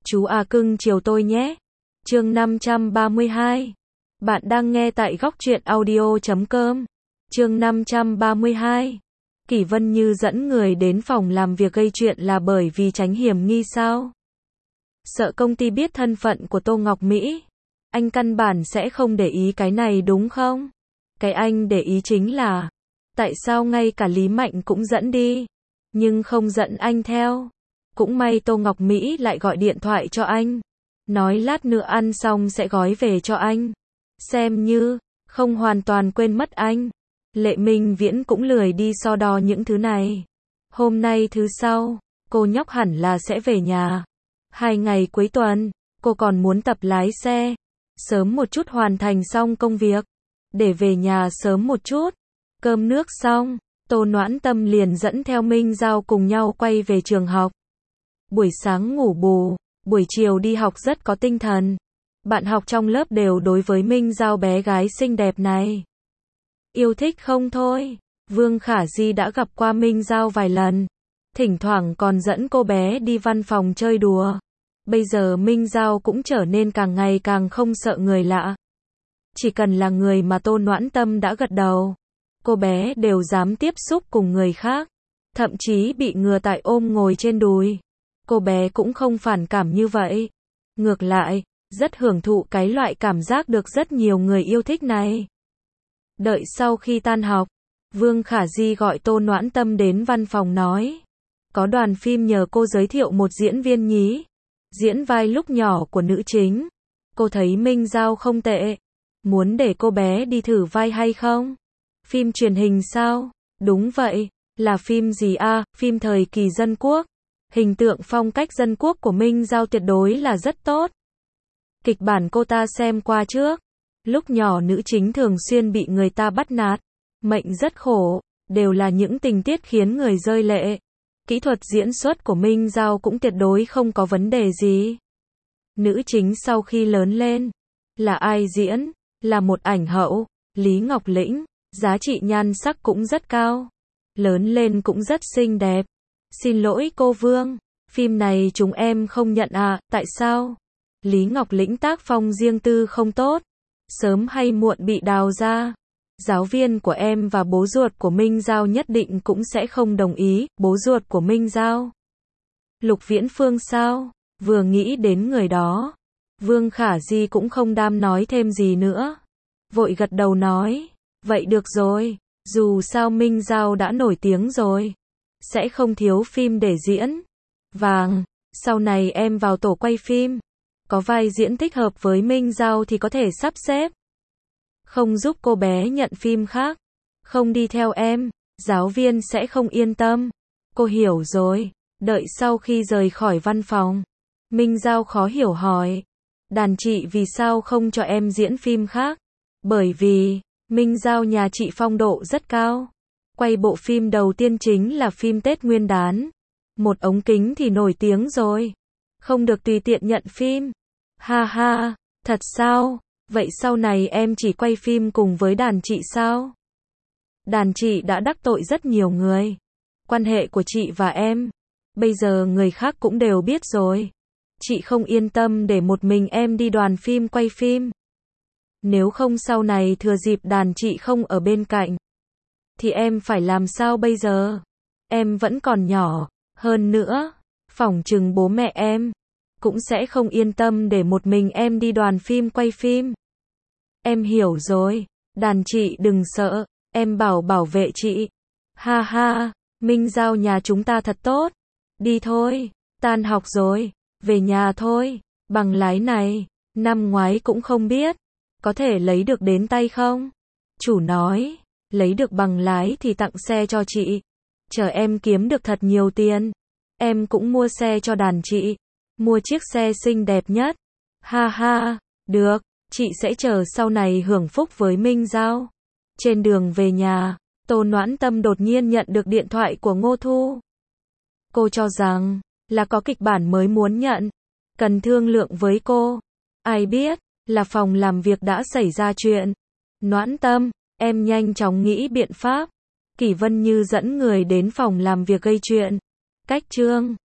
Chú à cưng chiều tôi nhé. Chương 532. Bạn đang nghe tại góc truyện audio.com. Chương 532. Kỷ Vân Như dẫn người đến phòng làm việc gây chuyện là bởi vì tránh hiểm nghi sao? Sợ công ty biết thân phận của Tô Ngọc Mỹ. Anh căn bản sẽ không để ý cái này đúng không? Cái anh để ý chính là tại sao ngay cả Lý Mạnh cũng dẫn đi, nhưng không dẫn anh theo. Cũng may Tô Ngọc Mỹ lại gọi điện thoại cho anh, nói lát nữa ăn xong sẽ gói về cho anh. Xem như không hoàn toàn quên mất anh. Lệ Minh Viễn cũng lười đi so đo những thứ này. Hôm nay thứ Sáu, cô nhóc hẳn là sẽ về nhà. 2 ngày cuối tuần, cô còn muốn tập lái xe, sớm một chút hoàn thành xong công việc, để về nhà sớm một chút. Cơm nước xong, Tô Noãn Tâm liền dẫn theo Minh Giao cùng nhau quay về trường học. Buổi sáng ngủ bù, buổi chiều đi học rất có tinh thần. Bạn học trong lớp đều đối với Minh Giao bé gái xinh đẹp này yêu thích không thôi. Vương Khả Di đã gặp qua Minh Giao vài lần, thỉnh thoảng còn dẫn cô bé đi văn phòng chơi đùa. Bây giờ Minh Giao cũng trở nên càng ngày càng không sợ người lạ. Chỉ cần là người mà Tô Noãn Tâm đã gật đầu, cô bé đều dám tiếp xúc cùng người khác, thậm chí bị ngừa tại ôm ngồi trên đùi. Cô bé cũng không phản cảm như vậy. Ngược lại, rất hưởng thụ cái loại cảm giác được rất nhiều người yêu thích này. Đợi sau khi tan học, Vương Khả Di gọi Tô Noãn Tâm đến văn phòng nói, có đoàn phim nhờ cô giới thiệu một diễn viên nhí, diễn vai lúc nhỏ của nữ chính. Cô thấy Minh Giao không tệ, muốn để cô bé đi thử vai hay không? Phim truyền hình sao? Đúng vậy, là phim gì à? Phim thời kỳ dân quốc. Hình tượng phong cách dân quốc của Minh Giao tuyệt đối là rất tốt. Kịch bản cô ta xem qua trước. Lúc nhỏ nữ chính thường xuyên bị người ta bắt nạt, mệnh rất khổ, đều là những tình tiết khiến người rơi lệ. Kỹ thuật diễn xuất của Minh Giao cũng tuyệt đối không có vấn đề gì. Nữ chính sau khi lớn lên, là ai diễn? Là một ảnh hậu, Lý Ngọc Lĩnh, giá trị nhan sắc cũng rất cao. Lớn lên cũng rất xinh đẹp. Xin lỗi cô Vương, phim này chúng em không nhận à, tại sao? Lý Ngọc Lĩnh tác phong riêng tư không tốt, sớm hay muộn bị đào ra. Giáo viên của em và bố ruột của Minh Giao nhất định cũng sẽ không đồng ý. Bố ruột của Minh Giao, Lục Viễn Phương sao? Vừa nghĩ đến người đó, Vương Khả Di cũng không đam nói thêm gì nữa, vội gật đầu nói, vậy được rồi, dù sao Minh Giao đã nổi tiếng rồi, sẽ không thiếu phim để diễn. Vàng, sau này em vào tổ quay phim, có vai diễn thích hợp với Minh Giao thì có thể sắp xếp. Không giúp cô bé nhận phim khác, không đi theo em, giáo viên sẽ không yên tâm. Cô hiểu rồi. Đợi sau khi rời khỏi văn phòng, Minh Giao khó hiểu hỏi, đàn chị vì sao không cho em diễn phim khác? Bởi vì, Minh Giao nhà chị phong độ rất cao. Quay bộ phim đầu tiên chính là phim Tết Nguyên đán. Một ống kính thì nổi tiếng rồi. Không được tùy tiện nhận phim. Ha ha, thật sao? Vậy sau này em chỉ quay phim cùng với đàn chị sao? Đàn chị đã đắc tội rất nhiều người. Quan hệ của chị và em, bây giờ người khác cũng đều biết rồi. Chị không yên tâm để một mình em đi đoàn phim quay phim. Nếu không sau này thừa dịp đàn chị không ở bên cạnh, thì em phải làm sao bây giờ? Em vẫn còn nhỏ, hơn nữa, phỏng chừng bố mẹ em cũng sẽ không yên tâm để một mình em đi đoàn phim quay phim. Em hiểu rồi, đàn chị đừng sợ, em bảo vệ chị. Ha ha, Minh Giao nhà chúng ta thật tốt. Đi thôi, tan học rồi, về nhà thôi. Bằng lái này, năm ngoái cũng không biết, có thể lấy được đến tay không? Chủ nói, lấy được bằng lái thì tặng xe cho chị. Chờ em kiếm được thật nhiều tiền, em cũng mua xe cho đàn chị. Mua chiếc xe xinh đẹp nhất. Ha ha, được, chị sẽ chờ sau này hưởng phúc với Minh Giao. Trên đường về nhà, Tô Noãn Tâm đột nhiên nhận được điện thoại của Ngô Thu. Cô cho rằng là có kịch bản mới muốn nhận, cần thương lượng với cô. Ai biết là phòng làm việc đã xảy ra chuyện. Noãn Tâm, em nhanh chóng nghĩ biện pháp. Kỷ Vân Như dẫn người đến phòng làm việc gây chuyện. Cách chương